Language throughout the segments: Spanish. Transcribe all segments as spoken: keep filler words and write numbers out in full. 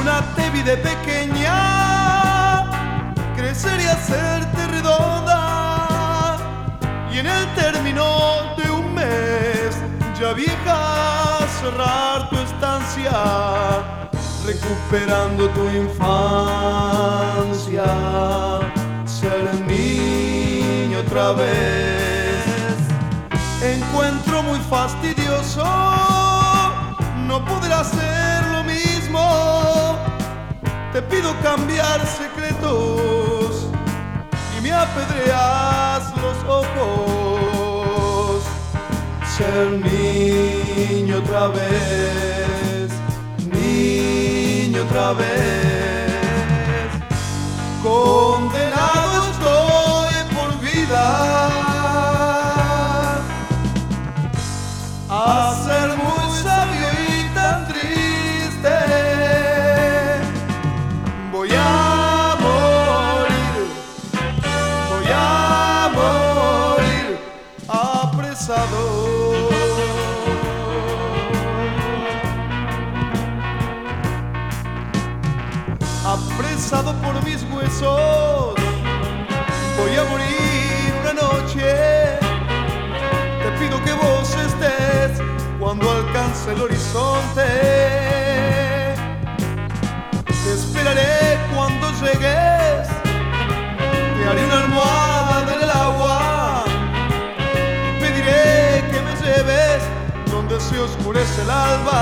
Luna, te vi de pequeña crecer y hacerte redonda, y en el término de un mes, ya vieja, cerrar tu estancia, recuperando tu infancia, ser niño otra vez. Encuentro muy fastidioso no poder hacer lo mismo. Te pido cambiar secretos y me apedreas los ojos. Ser niño otra vez, niño otra vez. Condenado estoy por vida a ser muy sabio y tan triste. Voy a morir, voy a morir apresado. Apresado por mis huesos, voy a morir una noche. Te pido que vos estés cuando alcance el horizonte. Te esperaré cuando llegues, te haré una almohada en el agua y pediré que me lleves donde se oscurece el alba.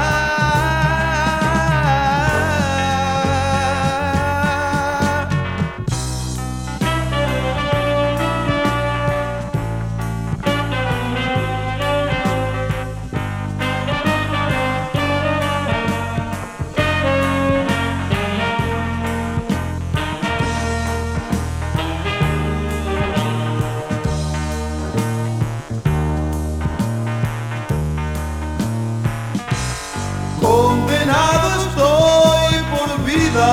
Condenado estoy por vida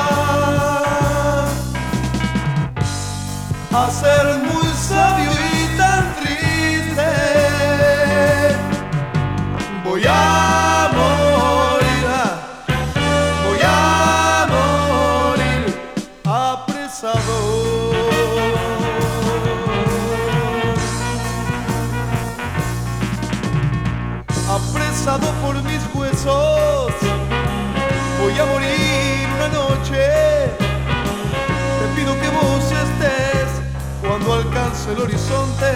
a ser muy sabio y tan triste. Voy a morir, voy a morir apresado. Apresado por mis huesos, voy a morir una noche. Te pido que vos estés cuando alcance el horizonte.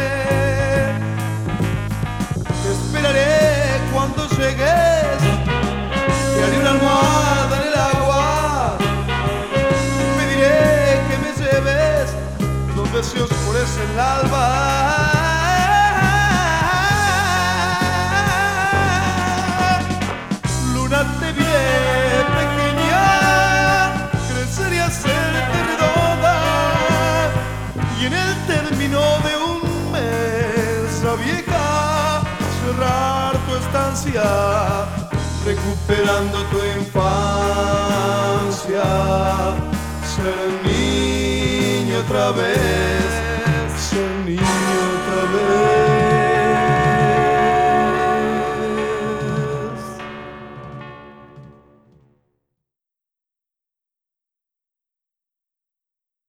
Te esperaré cuando llegues, te haré una almohada en el agua y pediré que me lleves donde se oscurece el alba. Te vi de pequeña crecer y hacerte redonda, y en el término de un mes, la vieja, cerrar tu estancia, recuperando tu infancia, ser niño otra vez.